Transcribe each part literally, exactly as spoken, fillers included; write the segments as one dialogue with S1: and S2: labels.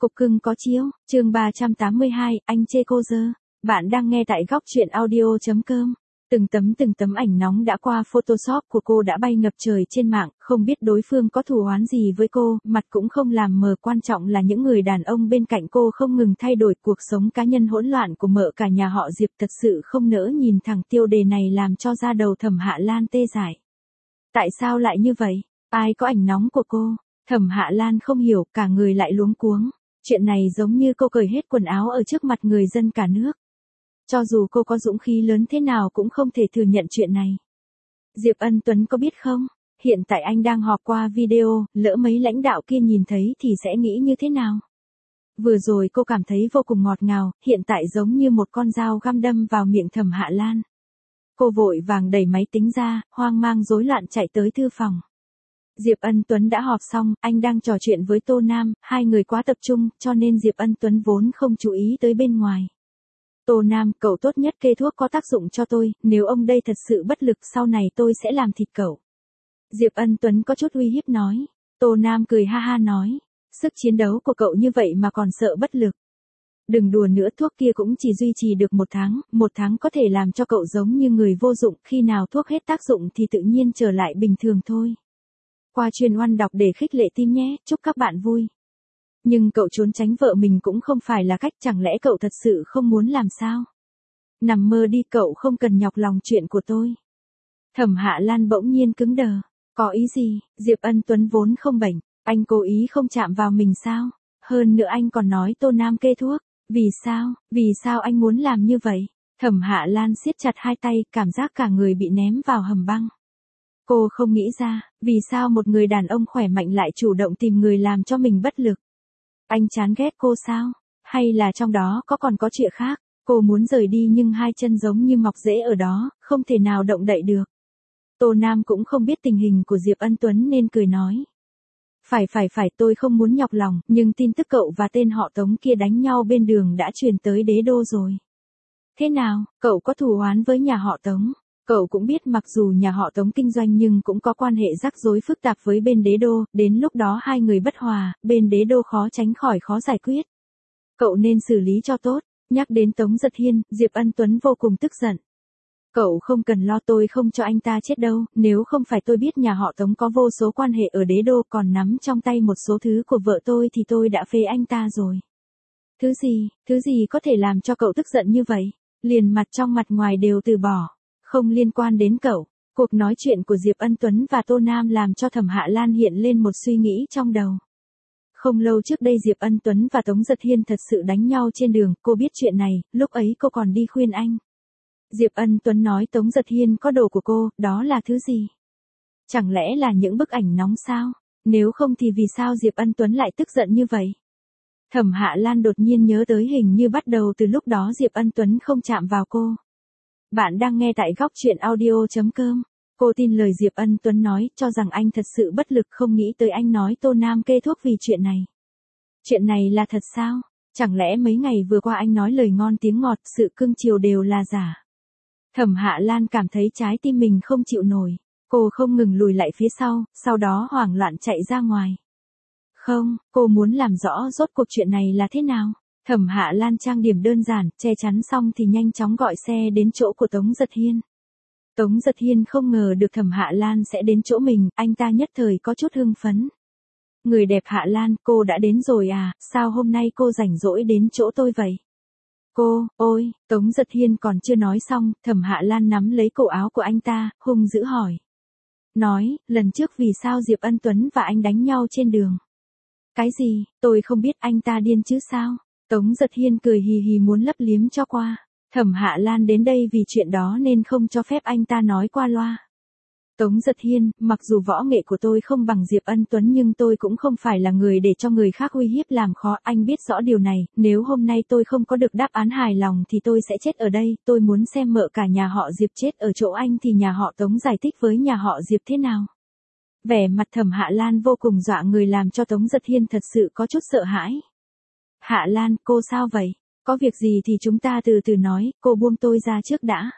S1: Cục cưng có chiếu, chương ba trăm tám mươi hai, anh chê cô dơ. Bạn đang nghe tại góc truyện audio.com. Từng tấm từng tấm ảnh nóng đã qua Photoshop của cô đã bay ngập trời trên mạng, không biết đối phương có thù oán gì với cô, mặt cũng không làm mờ, quan trọng là những người đàn ông bên cạnh cô không ngừng thay đổi, cuộc sống cá nhân hỗn loạn của mợ cả nhà họ Diệp thật sự không nỡ nhìn thẳng. Tiêu đề này làm cho da đầu Thẩm Hạ Lan tê dại. Tại sao lại như vậy? Ai có ảnh nóng của cô? Thẩm Hạ Lan không hiểu, cả người lại luống cuống. Chuyện này giống như cô cởi hết quần áo ở trước mặt người dân cả nước. Cho dù cô có dũng khí lớn thế nào cũng không thể thừa nhận chuyện này. Diệp Ân Tuấn có biết không? Hiện tại anh đang họp qua video, lỡ mấy lãnh đạo kia nhìn thấy thì sẽ nghĩ như thế nào? Vừa rồi cô cảm thấy vô cùng ngọt ngào, hiện tại giống như một con dao găm đâm vào miệng Thẩm Hạ Lan. Cô vội vàng đẩy máy tính ra, hoang mang rối loạn chạy tới thư phòng. Diệp Ân Tuấn đã họp xong, anh đang trò chuyện với Tô Nam, hai người quá tập trung, cho nên Diệp Ân Tuấn vốn không chú ý tới bên ngoài. Tô Nam, cậu tốt nhất kê thuốc có tác dụng cho tôi, nếu ông đây thật sự bất lực sau này tôi sẽ làm thịt cậu. Diệp Ân Tuấn có chút uy hiếp nói. Tô Nam cười ha ha nói, sức chiến đấu của cậu như vậy mà còn sợ bất lực. Đừng đùa nữa, thuốc kia cũng chỉ duy trì được một tháng, một tháng có thể làm cho cậu giống như người vô dụng, khi nào thuốc hết tác dụng thì tự nhiên trở lại bình thường thôi. Qua chuyên oan đọc để khích lệ tim nhé, chúc các bạn vui. Nhưng cậu trốn tránh vợ mình cũng không phải là cách, chẳng lẽ cậu thật sự không muốn làm sao? Nằm mơ đi, cậu không cần nhọc lòng chuyện của tôi. Thẩm Hạ Lan bỗng nhiên cứng đờ. Có ý gì? Diệp Ân Tuấn vốn không bệnh, anh cố ý không chạm vào mình sao? Hơn nữa anh còn nói Tô Nam kê thuốc. Vì sao? Vì sao anh muốn làm như vậy? Thẩm Hạ Lan siết chặt hai tay, cảm giác cả người bị ném vào hầm băng. Cô không nghĩ ra, vì sao một người đàn ông khỏe mạnh lại chủ động tìm người làm cho mình bất lực. Anh chán ghét cô sao? Hay là trong đó có còn có chuyện khác? Cô muốn rời đi nhưng hai chân giống như mọc rễ ở đó, không thể nào động đậy được. Tô Nam cũng không biết tình hình của Diệp Ân Tuấn nên cười nói. Phải phải phải, tôi không muốn nhọc lòng, nhưng tin tức cậu và tên họ Tống kia đánh nhau bên đường đã truyền tới đế đô rồi. Thế nào, cậu có thù oán với nhà họ Tống? Cậu cũng biết mặc dù nhà họ Tống kinh doanh nhưng cũng có quan hệ rắc rối phức tạp với bên đế đô, đến lúc đó hai người bất hòa, bên đế đô khó tránh khỏi khó giải quyết. Cậu nên xử lý cho tốt. Nhắc đến Tống Giật Hiên, Diệp Ân Tuấn vô cùng tức giận. Cậu không cần lo, tôi không cho anh ta chết đâu, nếu không phải tôi biết nhà họ Tống có vô số quan hệ ở đế đô còn nắm trong tay một số thứ của vợ tôi thì tôi đã phế anh ta rồi. Thứ gì, thứ gì có thể làm cho cậu tức giận như vậy? Liền mặt trong mặt ngoài đều từ bỏ. Không liên quan đến cậu. Cuộc nói chuyện của Diệp Ân Tuấn và Tô Nam làm cho Thẩm Hạ Lan hiện lên một suy nghĩ trong đầu. Không lâu trước đây Diệp Ân Tuấn và Tống Giật Hiên thật sự đánh nhau trên đường, cô biết chuyện này, lúc ấy cô còn đi khuyên anh. Diệp Ân Tuấn nói Tống Giật Hiên có đồ của cô, đó là thứ gì? Chẳng lẽ là những bức ảnh nóng sao? Nếu không thì vì sao Diệp Ân Tuấn lại tức giận như vậy? Thẩm Hạ Lan đột nhiên nhớ tới hình như bắt đầu từ lúc đó Diệp Ân Tuấn không chạm vào cô. Bạn đang nghe tại góc truyện audio.com. Cô tin lời Diệp Ân Tuấn nói, cho rằng anh thật sự bất lực, không nghĩ tới anh nói Tô Nam kê thuốc vì chuyện này. Chuyện này là thật sao? Chẳng lẽ mấy ngày vừa qua anh nói lời ngon tiếng ngọt, sự cưng chiều đều là giả? Thẩm Hạ Lan cảm thấy trái tim mình không chịu nổi. Cô không ngừng lùi lại phía sau, sau đó hoảng loạn chạy ra ngoài. Không, cô muốn làm rõ rốt cuộc chuyện này là thế nào. Thẩm Hạ Lan trang điểm đơn giản, che chắn xong thì nhanh chóng gọi xe đến chỗ của Tống Giật Hiên. Tống Giật Hiên không ngờ được Thẩm Hạ Lan sẽ đến chỗ mình, anh ta nhất thời có chút hưng phấn. Người đẹp Hạ Lan, cô đã đến rồi à, sao hôm nay cô rảnh rỗi đến chỗ tôi vậy? Cô, ôi, Tống Giật Hiên còn chưa nói xong, Thẩm Hạ Lan nắm lấy cổ áo của anh ta, hung dữ hỏi. Nói, lần trước vì sao Diệp Ân Tuấn và anh đánh nhau trên đường? Cái gì, tôi không biết, anh ta điên chứ sao? Tống Giật Hiên cười hì hì muốn lấp liếm cho qua. Thẩm Hạ Lan đến đây vì chuyện đó nên không cho phép anh ta nói qua loa. Tống Giật Hiên, mặc dù võ nghệ của tôi không bằng Diệp Ân Tuấn nhưng tôi cũng không phải là người để cho người khác uy hiếp làm khó, anh biết rõ điều này, nếu hôm nay tôi không có được đáp án hài lòng thì tôi sẽ chết ở đây, tôi muốn xem mợ cả nhà họ Diệp chết ở chỗ anh thì nhà họ Tống giải thích với nhà họ Diệp thế nào. Vẻ mặt Thẩm Hạ Lan vô cùng dọa người làm cho Tống Giật Hiên thật sự có chút sợ hãi. Hạ Lan, cô sao vậy? Có việc gì thì chúng ta từ từ nói, cô buông tôi ra trước đã.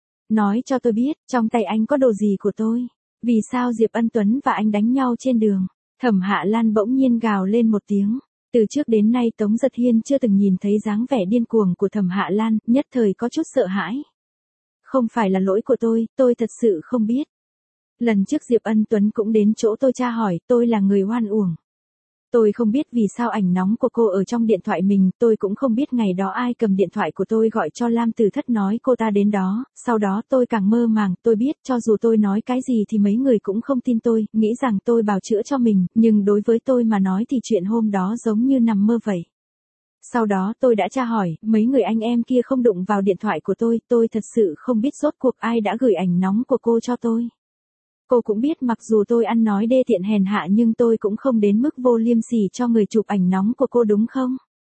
S1: Nói cho tôi biết, trong tay anh có đồ gì của tôi? Vì sao Diệp Ân Tuấn và anh đánh nhau trên đường? Thẩm Hạ Lan bỗng nhiên gào lên một tiếng. Từ trước đến nay Tống Giật Hiên chưa từng nhìn thấy dáng vẻ điên cuồng của Thẩm Hạ Lan, nhất thời có chút sợ hãi. Không phải là lỗi của tôi, tôi thật sự không biết. Lần trước Diệp Ân Tuấn cũng đến chỗ tôi tra hỏi, tôi là người oan uổng. Tôi không biết vì sao ảnh nóng của cô ở trong điện thoại mình, tôi cũng không biết ngày đó ai cầm điện thoại của tôi gọi cho Lam Tử Thất nói cô ta đến đó, sau đó tôi càng mơ màng, tôi biết cho dù tôi nói cái gì thì mấy người cũng không tin tôi, nghĩ rằng tôi bào chữa cho mình, nhưng đối với tôi mà nói thì chuyện hôm đó giống như nằm mơ vậy. Sau đó tôi đã tra hỏi, mấy người anh em kia không đụng vào điện thoại của tôi, tôi thật sự không biết rốt cuộc ai đã gửi ảnh nóng của cô cho tôi. Cô cũng biết mặc dù tôi ăn nói đê tiện hèn hạ nhưng tôi cũng không đến mức vô liêm sỉ cho người chụp ảnh nóng của cô đúng không?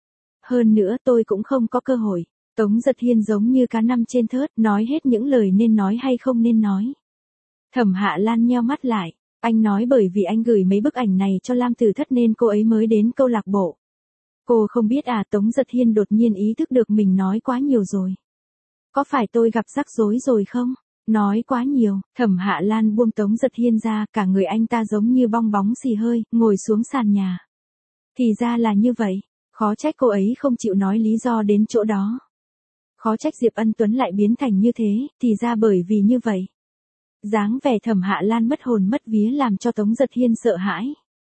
S1: Hơn nữa tôi cũng không có cơ hội. Tống Giật Hiên giống như cá nằm trên thớt, nói hết những lời nên nói hay không nên nói. Thẩm Hạ Lan nheo mắt lại, anh nói bởi vì anh gửi mấy bức ảnh này cho Lam Tử Thất nên cô ấy mới đến câu lạc bộ. Cô không biết à? Tống Giật Hiên đột nhiên ý thức được mình nói quá nhiều rồi. Có phải tôi gặp rắc rối rồi không? Nói quá nhiều, Thẩm Hạ Lan buông Tống Giật Hiên ra, cả người anh ta giống như bong bóng xì hơi, ngồi xuống sàn nhà. Thì ra là như vậy, khó trách cô ấy không chịu nói lý do đến chỗ đó. Khó trách Diệp Ân Tuấn lại biến thành như thế, thì ra bởi vì như vậy. Dáng vẻ Thẩm Hạ Lan mất hồn mất vía làm cho Tống Giật Hiên sợ hãi.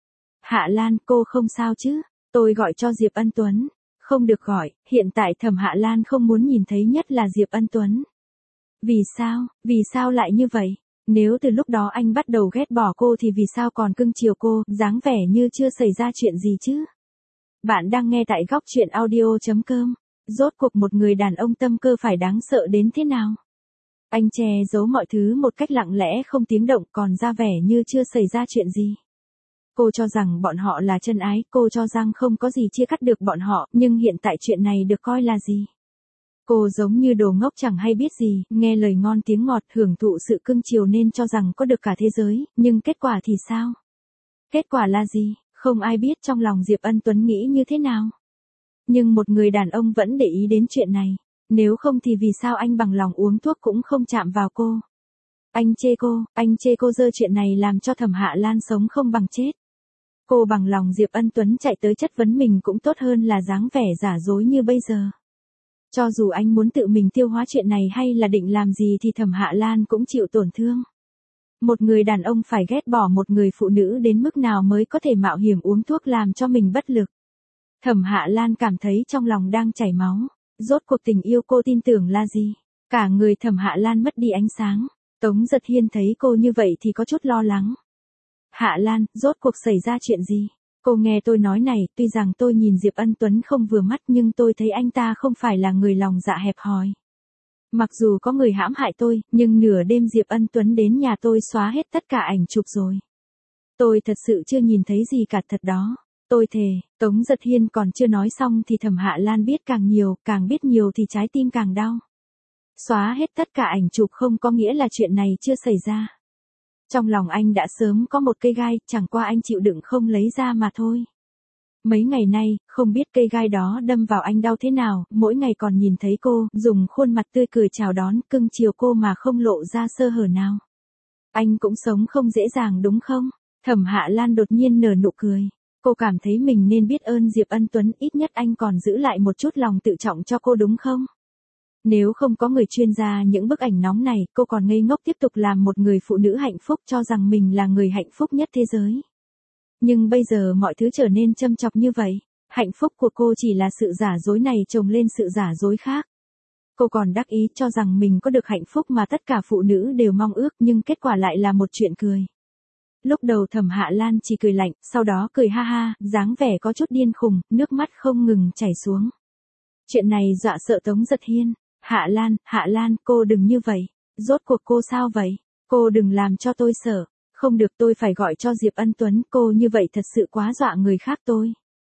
S1: Hạ Lan, cô không sao chứ? Tôi gọi cho Diệp Ân Tuấn. Không được gọi, hiện tại Thẩm Hạ Lan không muốn nhìn thấy nhất là Diệp Ân Tuấn. Vì sao, vì sao lại như vậy? Nếu từ lúc đó anh bắt đầu ghét bỏ cô thì vì sao còn cưng chiều cô, dáng vẻ như chưa xảy ra chuyện gì chứ? Bạn đang nghe tại góc truyện audio chấm com. Rốt cuộc một người đàn ông tâm cơ phải đáng sợ đến thế nào? Anh che giấu mọi thứ một cách lặng lẽ không tiếng động còn ra vẻ như chưa xảy ra chuyện gì. Cô cho rằng bọn họ là chân ái, cô cho rằng không có gì chia cắt được bọn họ, nhưng hiện tại chuyện này được coi là gì? Cô giống như đồ ngốc chẳng hay biết gì, nghe lời ngon tiếng ngọt, hưởng thụ sự cưng chiều nên cho rằng có được cả thế giới, nhưng kết quả thì sao? Kết quả là gì? Không ai biết trong lòng Diệp Ân Tuấn nghĩ như thế nào. Nhưng một người đàn ông vẫn để ý đến chuyện này, nếu không thì vì sao anh bằng lòng uống thuốc cũng không chạm vào cô? Anh chê cô, anh chê cô dơ chuyện này làm cho Thẩm Hạ Lan sống không bằng chết. Cô bằng lòng Diệp Ân Tuấn chạy tới chất vấn mình cũng tốt hơn là dáng vẻ giả dối như bây giờ. Cho dù anh muốn tự mình tiêu hóa chuyện này hay là định làm gì thì Thẩm Hạ Lan cũng chịu tổn thương. Một người đàn ông phải ghét bỏ một người phụ nữ đến mức nào mới có thể mạo hiểm uống thuốc làm cho mình bất lực. Thẩm Hạ Lan cảm thấy trong lòng đang chảy máu. Rốt cuộc tình yêu cô tin tưởng là gì? Cả người Thẩm Hạ Lan mất đi ánh sáng. Tống Giật Hiên thấy cô như vậy thì có chút lo lắng. Hạ Lan, rốt cuộc xảy ra chuyện gì? Cô nghe tôi nói này, tuy rằng tôi nhìn Diệp Ân Tuấn không vừa mắt nhưng tôi thấy anh ta không phải là người lòng dạ hẹp hòi. Mặc dù có người hãm hại tôi, nhưng nửa đêm Diệp Ân Tuấn đến nhà tôi xóa hết tất cả ảnh chụp rồi. Tôi thật sự chưa nhìn thấy gì cả thật đó. Tôi thề, Tống Giật Hiên còn chưa nói xong thì Thẩm Hạ Lan biết càng nhiều, càng biết nhiều thì trái tim càng đau. Xóa hết tất cả ảnh chụp không có nghĩa là chuyện này chưa xảy ra. Trong lòng anh đã sớm có một cây gai, chẳng qua anh chịu đựng không lấy ra mà thôi. Mấy ngày nay, không biết cây gai đó đâm vào anh đau thế nào, mỗi ngày còn nhìn thấy cô, dùng khuôn mặt tươi cười chào đón, cưng chiều cô mà không lộ ra sơ hở nào. Anh cũng sống không dễ dàng đúng không? Thẩm Hạ Lan đột nhiên nở nụ cười. Cô cảm thấy mình nên biết ơn Diệp Ân Tuấn, ít nhất anh còn giữ lại một chút lòng tự trọng cho cô đúng không? Nếu không có người chuyên gia những bức ảnh nóng này, cô còn ngây ngốc tiếp tục làm một người phụ nữ hạnh phúc cho rằng mình là người hạnh phúc nhất thế giới. Nhưng bây giờ mọi thứ trở nên châm chọc như vậy. Hạnh phúc của cô chỉ là sự giả dối này chồng lên sự giả dối khác. Cô còn đắc ý cho rằng mình có được hạnh phúc mà tất cả phụ nữ đều mong ước nhưng kết quả lại là một chuyện cười. Lúc đầu Thẩm Hạ Lan chỉ cười lạnh, sau đó cười ha ha, dáng vẻ có chút điên khùng, nước mắt không ngừng chảy xuống. Chuyện này dọa sợ Tống Giật Hiên. Hạ Lan, Hạ Lan, cô đừng như vậy. Rốt cuộc cô sao vậy? Cô đừng làm cho tôi sợ. Không được, tôi phải gọi cho Diệp Ân Tuấn, cô như vậy thật sự quá dọa người khác tôi.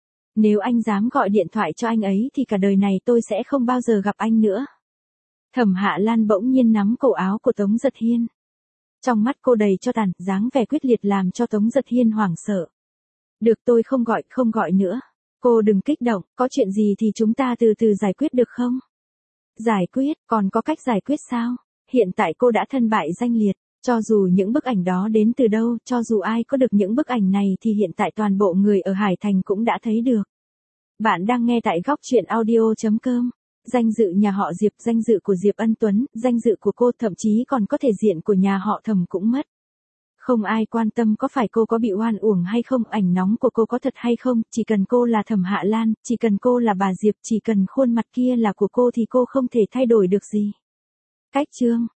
S1: Nếu anh dám gọi điện thoại cho anh ấy thì cả đời này tôi sẽ không bao giờ gặp anh nữa. Thẩm Hạ Lan bỗng nhiên nắm cổ áo của Tống Giật Hiên. Trong mắt cô đầy cho tàn, dáng vẻ quyết liệt làm cho Tống Giật Hiên hoảng sợ. Được, tôi không gọi, không gọi nữa. Cô đừng kích động, có chuyện gì thì chúng ta từ từ giải quyết được không? Giải quyết, còn có cách giải quyết sao? Hiện tại cô đã thân bại danh liệt, cho dù những bức ảnh đó đến từ đâu, cho dù ai có được những bức ảnh này thì hiện tại toàn bộ người ở Hải Thành cũng đã thấy được. Bạn đang nghe tại góc chuyện audio chấm com. Danh dự nhà họ Diệp, danh dự của Diệp Ân Tuấn, danh dự của cô, thậm chí còn có thể diện của nhà họ Thẩm cũng mất. Không ai quan tâm có phải cô có bị oan uổng hay không, ảnh nóng của cô có thật hay không, chỉ cần cô là Thẩm Hạ Lan, chỉ cần cô là bà Diệp, chỉ cần khuôn mặt kia là của cô thì cô không thể thay đổi được gì. Cách chương